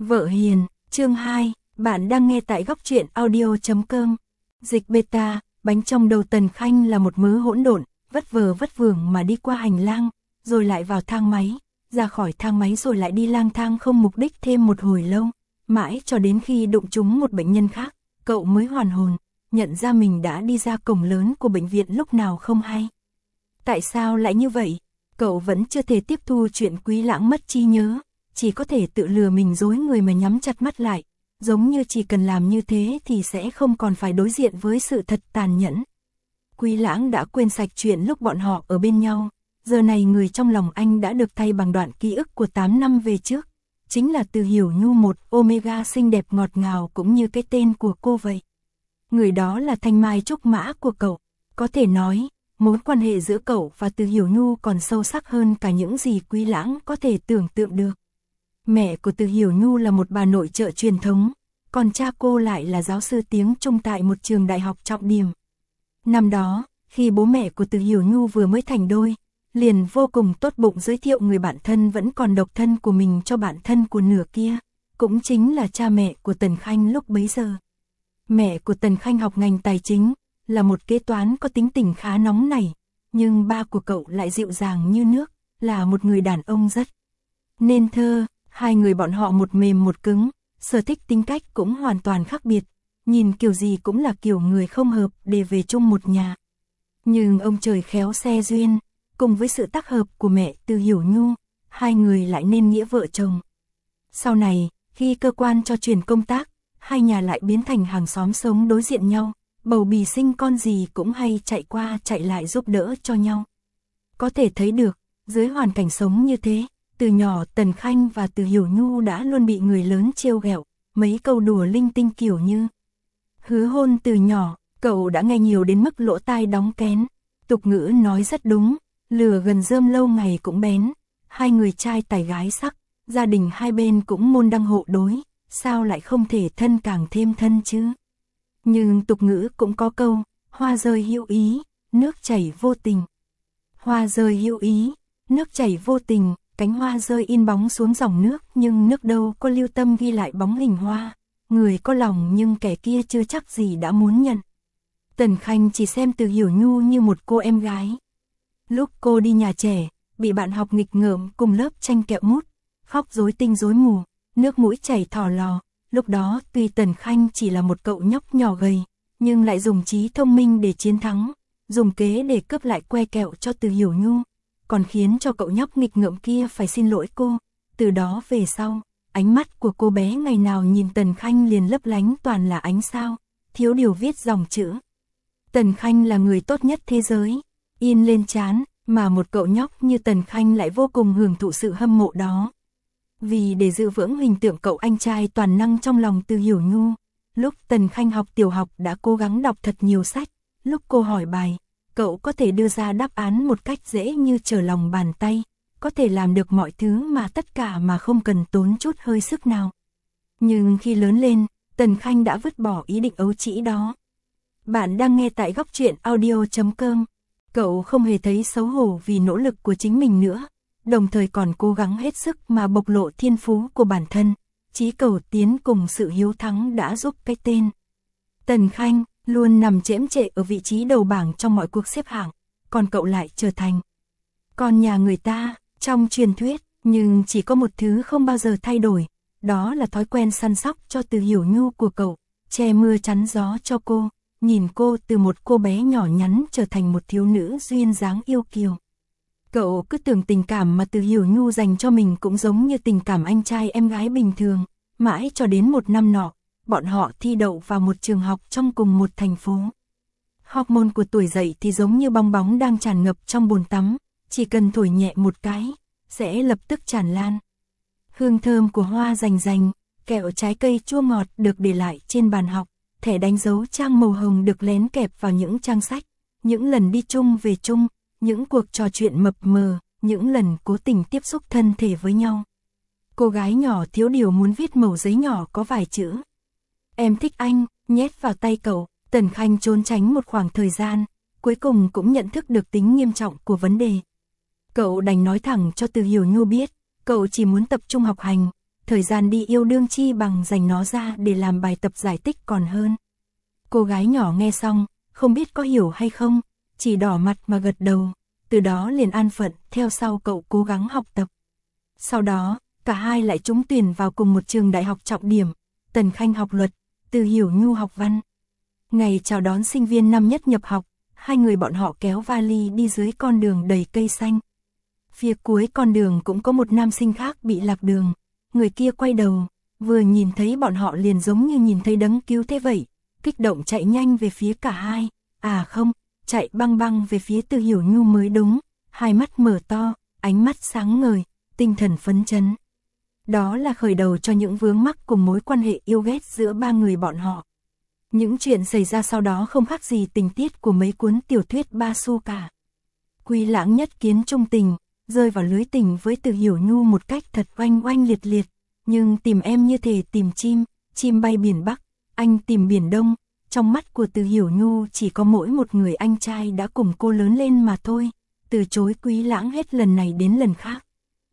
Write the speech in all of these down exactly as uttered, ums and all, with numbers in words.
Vợ hiền, chương hai, bạn đang nghe tại góc truyện audio chấm com. Dịch beta, bánh trong đầu Tần Khanh là một mớ hỗn độn, vất vờ vất vưởng mà đi qua hành lang, rồi lại vào thang máy, ra khỏi thang máy rồi lại đi lang thang không mục đích thêm một hồi lâu, mãi cho đến khi đụng trúng một bệnh nhân khác, cậu mới hoàn hồn, nhận ra mình đã đi ra cổng lớn của bệnh viện lúc nào không hay. Tại sao lại như vậy? Cậu vẫn chưa thể tiếp thu chuyện Quý Lãng mất trí nhớ, chỉ có thể tự lừa mình dối người mà nhắm chặt mắt lại, giống như chỉ cần làm như thế thì sẽ không còn phải đối diện với sự thật tàn nhẫn. Quý Lãng đã quên sạch chuyện lúc bọn họ ở bên nhau, giờ này người trong lòng anh đã được thay bằng đoạn ký ức của tám năm về trước, chính là Từ Hiểu Nhu, một Omega xinh đẹp ngọt ngào cũng như cái tên của cô vậy. Người đó là thanh mai trúc mã của cậu, có thể nói, mối quan hệ giữa cậu và Từ Hiểu Nhu còn sâu sắc hơn cả những gì Quý Lãng có thể tưởng tượng được. Mẹ của Từ Hiểu Nhu là một bà nội trợ truyền thống, còn cha cô lại là giáo sư tiếng Trung tại một trường đại học trọng điểm. Năm đó, khi bố mẹ của Từ Hiểu Nhu vừa mới thành đôi, liền vô cùng tốt bụng giới thiệu người bạn thân vẫn còn độc thân của mình cho bạn thân của nửa kia, cũng chính là cha mẹ của Tần Khanh lúc bấy giờ. Mẹ của Tần Khanh học ngành tài chính, là một kế toán có tính tình khá nóng nảy, nhưng ba của cậu lại dịu dàng như nước, là một người đàn ông rất nên thơ. Hai người bọn họ một mềm một cứng, sở thích tính cách cũng hoàn toàn khác biệt, nhìn kiểu gì cũng là kiểu người không hợp để về chung một nhà. Nhưng ông trời khéo xe duyên, cùng với sự tác hợp của mẹ Từ Hiểu Nhu, hai người lại nên nghĩa vợ chồng. Sau này, khi cơ quan cho chuyển công tác, hai nhà lại biến thành hàng xóm sống đối diện nhau, bầu bì sinh con gì cũng hay chạy qua chạy lại giúp đỡ cho nhau. Có thể thấy được, dưới hoàn cảnh sống như thế, từ nhỏ Tần Khanh và Từ Hiểu Nhu đã luôn bị người lớn trêu ghẹo, mấy câu đùa linh tinh kiểu như hứa hôn từ nhỏ, cậu đã nghe nhiều đến mức lỗ tai đóng kén. Tục ngữ nói rất đúng, lửa gần rơm lâu ngày cũng bén, hai người trai tài gái sắc, gia đình hai bên cũng môn đăng hộ đối, sao lại không thể thân càng thêm thân chứ? Nhưng tục ngữ cũng có câu, hoa rơi hữu ý, nước chảy vô tình. Hoa rơi hữu ý, nước chảy vô tình. Cánh hoa rơi in bóng xuống dòng nước nhưng nước đâu có lưu tâm ghi lại bóng hình hoa, người có lòng nhưng kẻ kia chưa chắc gì đã muốn nhận. Tần Khanh chỉ xem Từ Hiểu Nhu như một cô em gái. Lúc cô đi nhà trẻ, bị bạn học nghịch ngợm cùng lớp tranh kẹo mút, khóc rối tinh rối mù, nước mũi chảy thò lò, lúc đó tuy Tần Khanh chỉ là một cậu nhóc nhỏ gầy, nhưng lại dùng trí thông minh để chiến thắng, dùng kế để cướp lại que kẹo cho Từ Hiểu Nhu, còn khiến cho cậu nhóc nghịch ngợm kia phải xin lỗi cô. Từ đó về sau, ánh mắt của cô bé ngày nào nhìn Tần Khanh liền lấp lánh toàn là ánh sao, thiếu điều viết dòng chữ. Tần Khanh là người tốt nhất thế giới, in lên trán, mà một cậu nhóc như Tần Khanh lại vô cùng hưởng thụ sự hâm mộ đó. Vì để giữ vững hình tượng cậu anh trai toàn năng trong lòng Từ Hiểu Nhu, lúc Tần Khanh học tiểu học đã cố gắng đọc thật nhiều sách, lúc cô hỏi bài, cậu có thể đưa ra đáp án một cách dễ như trở lòng bàn tay, có thể làm được mọi thứ mà tất cả mà không cần tốn chút hơi sức nào. Nhưng khi lớn lên, Tần Khanh đã vứt bỏ ý định ấu trĩ đó. Bạn đang nghe tại góc truyện audio chấm com. Cậu không hề thấy xấu hổ vì nỗ lực của chính mình nữa, đồng thời còn cố gắng hết sức mà bộc lộ thiên phú của bản thân. Chí cầu tiến cùng sự hiếu thắng đã giúp cái tên Tần Khanh luôn nằm chễm chệ ở vị trí đầu bảng trong mọi cuộc xếp hạng, còn cậu lại trở thành con nhà người ta trong truyền thuyết. Nhưng chỉ có một thứ không bao giờ thay đổi, đó là thói quen săn sóc cho Từ Hiểu Nhu của cậu, che mưa chắn gió cho cô, nhìn cô từ một cô bé nhỏ nhắn trở thành một thiếu nữ duyên dáng yêu kiều. Cậu cứ tưởng tình cảm mà Từ Hiểu Nhu dành cho mình cũng giống như tình cảm anh trai em gái bình thường, mãi cho đến một năm nọ, bọn họ thi đậu vào một trường học trong cùng một thành phố. Hormone của tuổi dậy thì giống như bong bóng đang tràn ngập trong bồn tắm, chỉ cần thổi nhẹ một cái, sẽ lập tức tràn lan. Hương thơm của hoa rành rành, kẹo trái cây chua ngọt được để lại trên bàn học, thẻ đánh dấu trang màu hồng được lén kẹp vào những trang sách, những lần đi chung về chung, những cuộc trò chuyện mập mờ, những lần cố tình tiếp xúc thân thể với nhau. Cô gái nhỏ thiếu điều muốn viết mẩu giấy nhỏ có vài chữ "Em thích anh", nhét vào tay cậu. Tần Khanh trốn tránh một khoảng thời gian, cuối cùng cũng nhận thức được tính nghiêm trọng của vấn đề. Cậu đành nói thẳng cho Từ Hiểu Nhu biết, cậu chỉ muốn tập trung học hành, thời gian đi yêu đương chi bằng dành nó ra để làm bài tập giải tích còn hơn. Cô gái nhỏ nghe xong, không biết có hiểu hay không, chỉ đỏ mặt mà gật đầu, từ đó liền an phận theo sau cậu cố gắng học tập. Sau đó, cả hai lại trúng tuyển vào cùng một trường đại học trọng điểm, Tần Khanh học luật, Từ Hiểu Nhu học văn. Ngày chào đón sinh viên năm nhất nhập học, hai người bọn họ kéo vali đi dưới con đường đầy cây xanh. Phía cuối con đường cũng có một nam sinh khác bị lạc đường, người kia quay đầu, vừa nhìn thấy bọn họ liền giống như nhìn thấy đấng cứu thế vậy, kích động chạy nhanh về phía cả hai, à không, chạy băng băng về phía Từ Hiểu Nhu mới đúng, hai mắt mở to, ánh mắt sáng ngời, tinh thần phấn chấn. Đó là khởi đầu cho những vướng mắc cùng mối quan hệ yêu ghét giữa ba người bọn họ. Những chuyện xảy ra sau đó không khác gì tình tiết của mấy cuốn tiểu thuyết ba xu cả. Quý Lãng nhất kiến trung tình, rơi vào lưới tình với Từ Hiểu Nhu một cách thật oanh oanh liệt liệt, nhưng tìm em như thể tìm chim, chim bay biển Bắc, anh tìm biển Đông, trong mắt của Từ Hiểu Nhu chỉ có mỗi một người anh trai đã cùng cô lớn lên mà thôi, từ chối Quý Lãng hết lần này đến lần khác.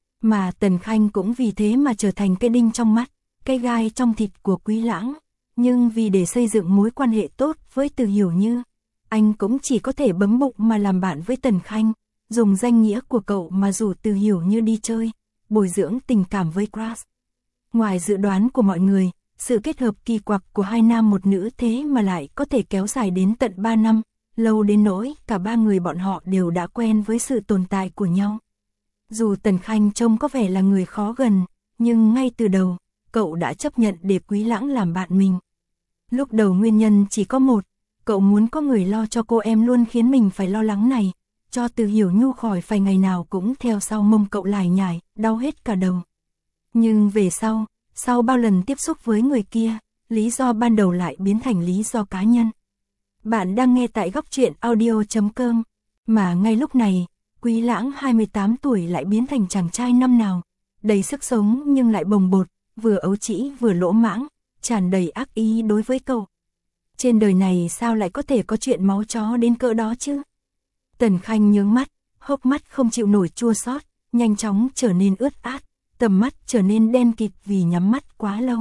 Mà Tần Khanh cũng vì thế mà trở thành cái đinh trong mắt, cái gai trong thịt của Quý Lãng, nhưng vì để xây dựng mối quan hệ tốt với Từ Hiểu Như, anh cũng chỉ có thể bấm bụng mà làm bạn với Tần Khanh, dùng danh nghĩa của cậu mà rủ Từ Hiểu Như đi chơi, bồi dưỡng tình cảm với crush. Ngoài dự đoán của mọi người, sự kết hợp kỳ quặc của hai nam một nữ thế mà lại có thể kéo dài đến tận ba năm, lâu đến nỗi cả ba người bọn họ đều đã quen với sự tồn tại của nhau. Dù Tần Khanh trông có vẻ là người khó gần, nhưng ngay từ đầu, cậu đã chấp nhận để Quý Lãng làm bạn mình. Lúc đầu nguyên nhân chỉ có một, cậu muốn có người lo cho cô em luôn khiến mình phải lo lắng này, cho Từ Hiểu Nhu khỏi phải ngày nào cũng theo sau mông cậu lải nhải, đau hết cả đầu. Nhưng về sau, sau bao lần tiếp xúc với người kia, lý do ban đầu lại biến thành lý do cá nhân. Bạn đang nghe tại góc truyện audio chấm com, mà ngay lúc này, Quý Lãng hai mươi tám tuổi lại biến thành chàng trai năm nào, đầy sức sống nhưng lại bồng bột, vừa ấu trĩ vừa lỗ mãng, tràn đầy ác ý đối với cậu. Trên đời này sao lại có thể có chuyện máu chó đến cỡ đó chứ? Tần Khanh nhướng mắt, hốc mắt không chịu nổi chua xót, nhanh chóng trở nên ướt át, tầm mắt trở nên đen kịt vì nhắm mắt quá lâu.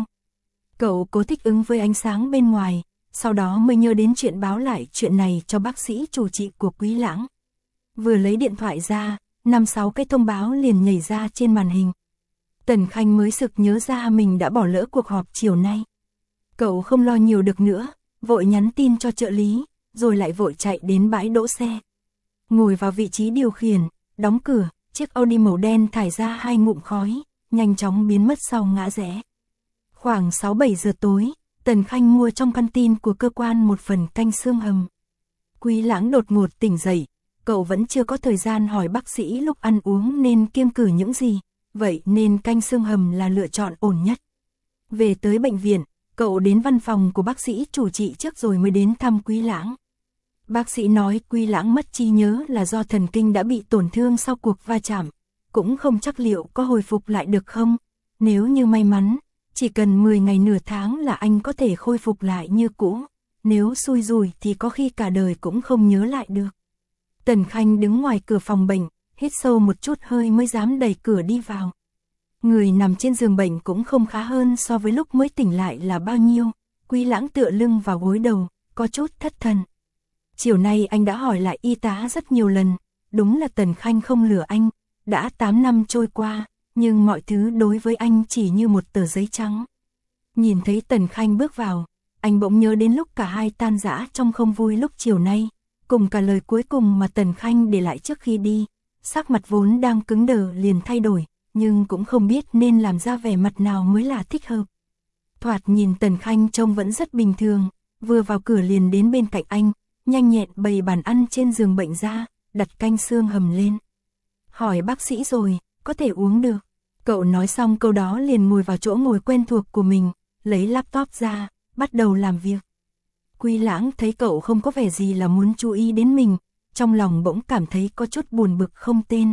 Cậu cố thích ứng với ánh sáng bên ngoài, sau đó mới nhớ đến chuyện báo lại chuyện này cho bác sĩ chủ trị của Quý Lãng. Vừa lấy điện thoại ra, năm sáu cái thông báo liền nhảy ra trên màn hình. Tần Khanh mới sực nhớ ra mình đã bỏ lỡ cuộc họp chiều nay. Cậu không lo nhiều được nữa, vội nhắn tin cho trợ lý, rồi lại vội chạy đến bãi đỗ xe. Ngồi vào vị trí điều khiển, đóng cửa, chiếc Audi màu đen thải ra hai ngụm khói, nhanh chóng biến mất sau ngã rẽ. Khoảng sáu bảy giờ tối, Tần Khanh mua trong căn tin của cơ quan một phần canh xương hầm. Quý Lãng đột ngột tỉnh dậy, cậu vẫn chưa có thời gian hỏi bác sĩ lúc ăn uống nên kiêng cử những gì, vậy nên canh xương hầm là lựa chọn ổn nhất. Về tới bệnh viện, cậu đến văn phòng của bác sĩ chủ trị trước rồi mới đến thăm Quý Lãng. Bác sĩ nói Quý Lãng mất trí nhớ là do thần kinh đã bị tổn thương sau cuộc va chạm, cũng không chắc liệu có hồi phục lại được không. Nếu như may mắn, chỉ cần mười ngày nửa tháng là anh có thể khôi phục lại như cũ, nếu xui rủi thì có khi cả đời cũng không nhớ lại được. Tần Khanh đứng ngoài cửa phòng bệnh, hít sâu một chút hơi mới dám đẩy cửa đi vào. Người nằm trên giường bệnh cũng không khá hơn so với lúc mới tỉnh lại là bao nhiêu. Quý Lãng tựa lưng vào gối đầu, có chút thất thần. Chiều nay anh đã hỏi lại y tá rất nhiều lần, đúng là Tần Khanh không lừa anh, đã tám năm trôi qua, nhưng mọi thứ đối với anh chỉ như một tờ giấy trắng. Nhìn thấy Tần Khanh bước vào, anh bỗng nhớ đến lúc cả hai tan rã trong không vui lúc chiều nay, cùng cả lời cuối cùng mà Tần Khanh để lại trước khi đi, sắc mặt vốn đang cứng đờ liền thay đổi, nhưng cũng không biết nên làm ra vẻ mặt nào mới là thích hợp. Thoạt nhìn Tần Khanh trông vẫn rất bình thường, vừa vào cửa liền đến bên cạnh anh, nhanh nhẹn bày bàn ăn trên giường bệnh ra, đặt canh xương hầm lên. Hỏi bác sĩ rồi, có thể uống được. Cậu nói xong câu đó liền ngồi vào chỗ ngồi quen thuộc của mình, lấy laptop ra, bắt đầu làm việc. Quý Lãng thấy cậu không có vẻ gì là muốn chú ý đến mình, trong lòng bỗng cảm thấy có chút buồn bực không tên.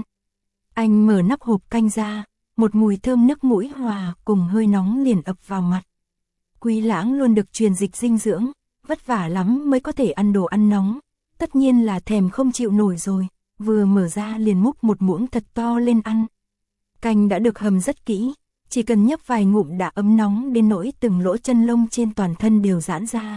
Anh mở nắp hộp canh ra, một mùi thơm nước mũi hòa cùng hơi nóng liền ập vào mặt. Quý Lãng luôn được truyền dịch dinh dưỡng, vất vả lắm mới có thể ăn đồ ăn nóng, tất nhiên là thèm không chịu nổi rồi, vừa mở ra liền múc một muỗng thật to lên ăn. Canh đã được hầm rất kỹ, chỉ cần nhấp vài ngụm đã ấm nóng đến nỗi từng lỗ chân lông trên toàn thân đều giãn ra.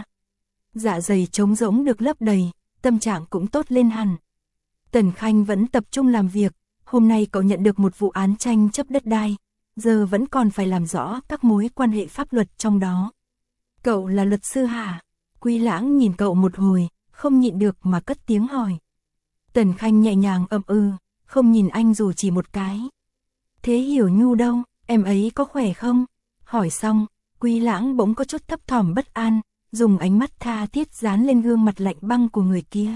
Dạ dày trống rỗng được lấp đầy, tâm trạng cũng tốt lên hẳn. Tần Khanh vẫn tập trung làm việc, hôm nay cậu nhận được một vụ án tranh chấp đất đai, giờ vẫn còn phải làm rõ các mối quan hệ pháp luật trong đó. Cậu là luật sư hả? Quý Lãng nhìn cậu một hồi, không nhịn được mà cất tiếng hỏi. Tần Khanh nhẹ nhàng ậm ừ, không nhìn anh dù chỉ một cái. Thế Hiểu Nhu đâu, em ấy có khỏe không? Hỏi xong, Quý Lãng bỗng có chút thấp thỏm bất an, dùng ánh mắt tha thiết dán lên gương mặt lạnh băng của người kia.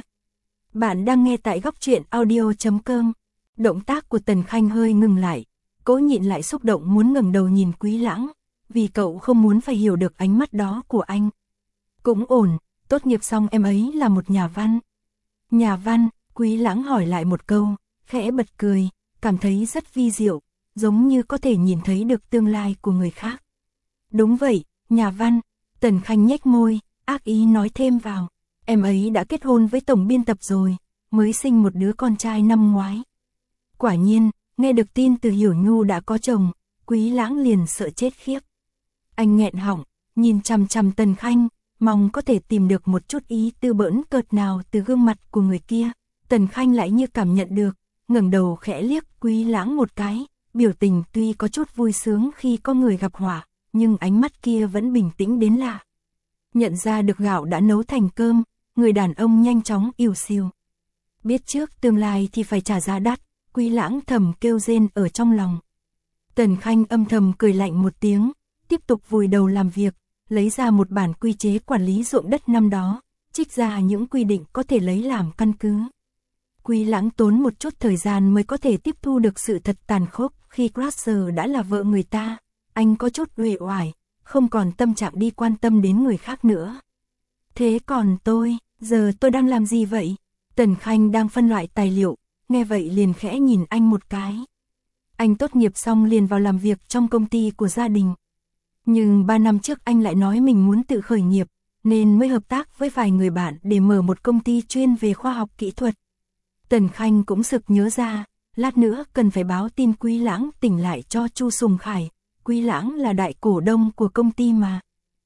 Bạn đang nghe tại góc truyện audio chấm com. Động tác của Tần Khanh hơi ngừng lại, cố nhịn lại xúc động muốn ngẩng đầu nhìn Quý Lãng, vì cậu không muốn phải hiểu được ánh mắt đó của anh. Cũng ổn, tốt nghiệp xong em ấy là một nhà văn. Nhà văn, Quý Lãng hỏi lại một câu, khẽ bật cười, cảm thấy rất vi diệu, giống như có thể nhìn thấy được tương lai của người khác. Đúng vậy, nhà văn. Tần Khanh nhếch môi, ác ý nói thêm vào, em ấy đã kết hôn với tổng biên tập rồi, mới sinh một đứa con trai năm ngoái. Quả nhiên, nghe được tin từ Hiểu Nhu đã có chồng, Quý Lãng liền sợ chết khiếp. Anh nghẹn họng, nhìn chằm chằm Tần Khanh, mong có thể tìm được một chút ý tư bỡn cợt nào từ gương mặt của người kia. Tần Khanh lại như cảm nhận được, ngẩng đầu khẽ liếc Quý Lãng một cái, biểu tình tuy có chút vui sướng khi có người gặp họa, nhưng ánh mắt kia vẫn bình tĩnh đến lạ. Nhận ra được gạo đã nấu thành cơm, người đàn ông nhanh chóng ỉu xìu. Biết trước tương lai thì phải trả giá đắt, Quý Lãng thầm kêu rên ở trong lòng. Tần Khanh âm thầm cười lạnh một tiếng, tiếp tục vùi đầu làm việc, lấy ra một bản quy chế quản lý ruộng đất năm đó, trích ra những quy định có thể lấy làm căn cứ. Quý Lãng tốn một chút thời gian mới có thể tiếp thu được sự thật tàn khốc khi Crusher đã là vợ người ta, anh có chút uể oải, không còn tâm trạng đi quan tâm đến người khác nữa. Thế còn tôi, giờ tôi đang làm gì vậy? Tần Khanh đang phân loại tài liệu, nghe vậy liền khẽ nhìn anh một cái. Anh tốt nghiệp xong liền vào làm việc trong công ty của gia đình. Nhưng ba năm trước anh lại nói mình muốn tự khởi nghiệp, nên mới hợp tác với vài người bạn để mở một công ty chuyên về khoa học kỹ thuật. Tần Khanh cũng sực nhớ ra, lát nữa cần phải báo tin Quý Lãng tỉnh lại cho Chu Sùng Khải. Quý Lãng là đại cổ đông của công ty mà.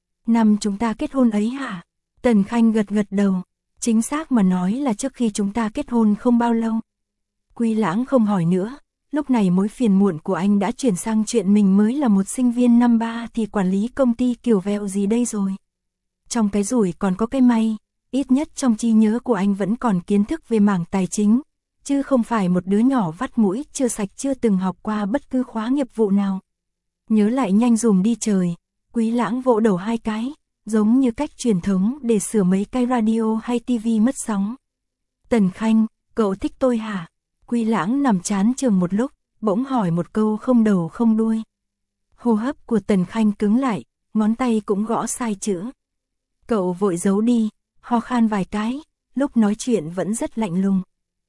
Năm chúng ta kết hôn ấy hả? Tần Khanh gật gật đầu, chính xác mà nói là trước khi chúng ta kết hôn không bao lâu. Quý Lãng không hỏi nữa, lúc này mối phiền muộn của anh đã chuyển sang chuyện mình mới là một sinh viên năm ba thì quản lý công ty kiểu vẹo gì đây rồi. Trong cái rủi còn có cái may, ít nhất trong trí nhớ của anh vẫn còn kiến thức về mảng tài chính, chứ không phải một đứa nhỏ vắt mũi chưa sạch chưa từng học qua bất cứ khóa nghiệp vụ nào. Nhớ lại nhanh dùm đi trời, Quý Lãng vỗ đầu hai cái, giống như cách truyền thống để sửa mấy cái radio hay tivi mất sóng. Tần Khanh, cậu thích tôi hả? Quý Lãng nằm chán chường một lúc, bỗng hỏi một câu không đầu không đuôi. Hô hấp của Tần Khanh cứng lại, ngón tay cũng gõ sai chữ. Cậu vội giấu đi, ho khan vài cái, lúc nói chuyện vẫn rất lạnh lùng.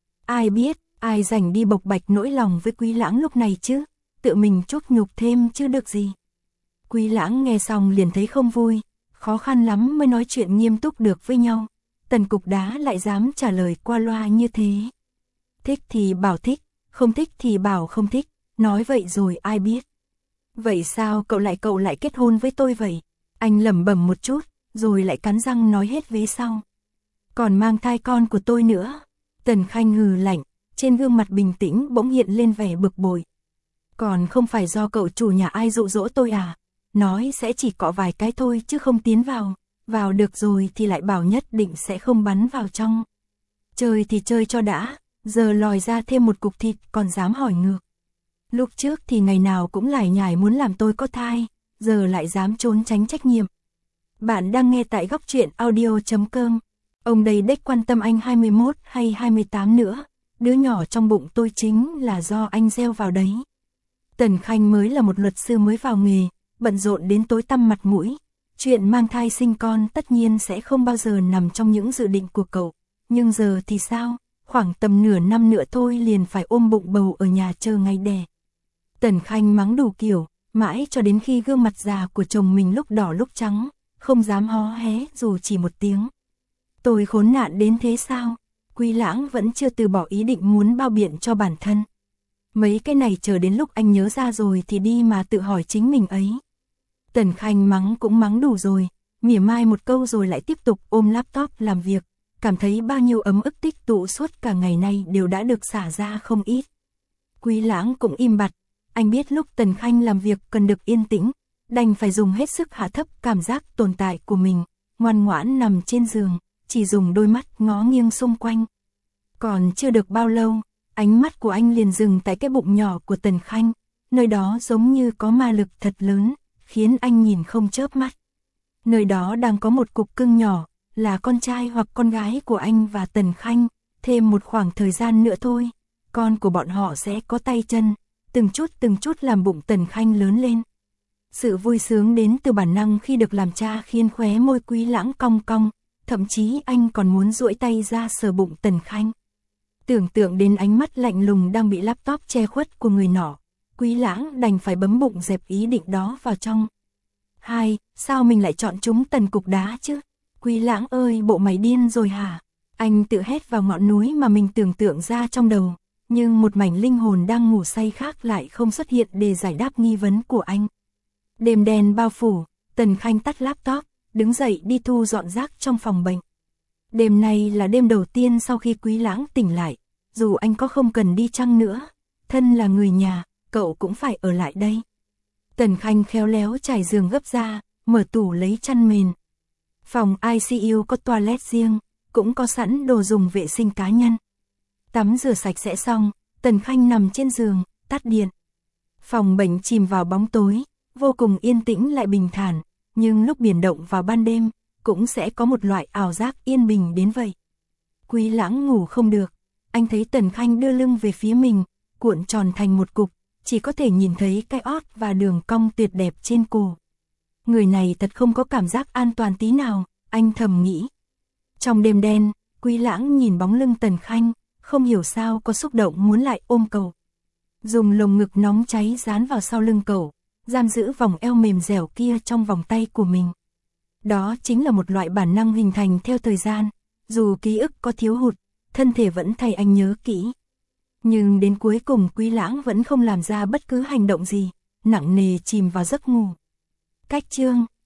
Ai biết, ai rảnh đi bộc bạch nỗi lòng với Quý Lãng lúc này chứ, tự mình chuốc nhục thêm chứ được gì. Quý Lãng nghe xong liền thấy không vui, khó khăn lắm mới nói chuyện nghiêm túc được với nhau. Tần cục đá lại dám trả lời qua loa như thế. Thích thì bảo thích, không thích thì bảo không thích, nói vậy rồi ai biết. Vậy sao cậu lại cậu lại kết hôn với tôi vậy? Anh lẩm bẩm một chút, rồi lại cắn răng nói hết vế sau. Còn mang thai con của tôi nữa. Tần Khanh hừ lạnh, trên gương mặt bình tĩnh bỗng hiện lên vẻ bực bội. Còn không phải do cậu chủ nhà ai dụ dỗ tôi à? Nói sẽ chỉ cọ vài cái thôi chứ không tiến vào, vào được rồi thì lại bảo nhất định sẽ không bắn vào trong. Chơi thì chơi cho đã, giờ lòi ra thêm một cục thịt còn dám hỏi ngược. Lúc trước thì ngày nào cũng lải nhải muốn làm tôi có thai, giờ lại dám trốn tránh trách nhiệm. Bạn đang nghe tại góc truyện audio chấm com. Ông đây đếch quan tâm anh hai mươi mốt hay hai mươi tám nữa, đứa nhỏ trong bụng tôi chính là do anh gieo vào đấy. Tần Khanh mới là một luật sư mới vào nghề, bận rộn đến tối tăm mặt mũi. Chuyện mang thai sinh con tất nhiên sẽ không bao giờ nằm trong những dự định của cậu. Nhưng giờ thì sao? Khoảng tầm nửa năm nữa thôi liền phải ôm bụng bầu ở nhà chờ ngày đẻ. Tần Khanh mắng đủ kiểu, mãi cho đến khi gương mặt già của chồng mình lúc đỏ lúc trắng, không dám hó hé dù chỉ một tiếng. Tôi khốn nạn đến thế sao? Quý Lãng vẫn chưa từ bỏ ý định muốn bao biện cho bản thân. mấy cái này chờ đến lúc anh nhớ ra rồi thì đi mà tự hỏi chính mình ấy. Tần Khanh mắng cũng mắng đủ rồi, mỉa mai một câu rồi lại tiếp tục ôm laptop làm việc, cảm thấy bao nhiêu ấm ức tích tụ suốt cả ngày nay đều đã được xả ra không ít. Quý Lãng cũng im bặt, anh biết lúc Tần Khanh làm việc cần được yên tĩnh, đành phải dùng hết sức hạ thấp cảm giác tồn tại của mình, ngoan ngoãn nằm trên giường, chỉ dùng đôi mắt ngó nghiêng xung quanh. Còn chưa được bao lâu, ánh mắt của anh liền dừng tại cái bụng nhỏ của Tần Khanh, nơi đó giống như có ma lực thật lớn, khiến anh nhìn không chớp mắt. Nơi đó đang có một cục cưng nhỏ, là con trai hoặc con gái của anh và Tần Khanh, thêm một khoảng thời gian nữa thôi, con của bọn họ sẽ có tay chân, từng chút từng chút làm bụng Tần Khanh lớn lên. Sự vui sướng đến từ bản năng khi được làm cha khiến khóe môi Quý Lãng cong cong, thậm chí anh còn muốn duỗi tay ra sờ bụng Tần Khanh. Tưởng tượng đến ánh mắt lạnh lùng đang bị laptop che khuất của người nọ, Quý Lãng đành phải bấm bụng dẹp ý định đó vào trong. Hai, sao mình lại chọn chúng Tần cục đá chứ? Quý Lãng ơi, bộ mày điên rồi hả? Anh tự hét vào ngọn núi mà mình tưởng tượng ra trong đầu, nhưng một mảnh linh hồn đang ngủ say khác lại không xuất hiện để giải đáp nghi vấn của anh. Đêm đen bao phủ, Tần Khanh tắt laptop, đứng dậy đi thu dọn rác trong phòng bệnh. Đêm nay là đêm đầu tiên sau khi Quý Lãng tỉnh lại, dù anh có không cần đi chăng nữa, thân là người nhà, cậu cũng phải ở lại đây. Tần Khanh khéo léo trải giường gấp ra, mở tủ lấy chăn mền. Phòng i xê u có toilet riêng, cũng có sẵn đồ dùng vệ sinh cá nhân. Tắm rửa sạch sẽ xong, Tần Khanh nằm trên giường, tắt điện. Phòng bệnh chìm vào bóng tối, vô cùng yên tĩnh lại bình thản, nhưng lúc biển động vào ban đêm, cũng sẽ có một loại ảo giác yên bình đến vậy. Quý Lãng ngủ không được, anh thấy Tần Khanh đưa lưng về phía mình, cuộn tròn thành một cục, chỉ có thể nhìn thấy cái ót và đường cong tuyệt đẹp trên cổ. Người này thật không có cảm giác an toàn tí nào, anh thầm nghĩ. Trong đêm đen, Quý Lãng nhìn bóng lưng Tần Khanh, không hiểu sao có xúc động muốn lại ôm cậu. Dùng lồng ngực nóng cháy dán vào sau lưng cậu, giam giữ vòng eo mềm dẻo kia trong vòng tay của mình. Đó chính là một loại bản năng hình thành theo thời gian, dù ký ức có thiếu hụt, thân thể vẫn thay anh nhớ kỹ. Nhưng đến cuối cùng Quý Lãng vẫn không làm ra bất cứ hành động gì, nặng nề chìm vào giấc ngủ. Cách chương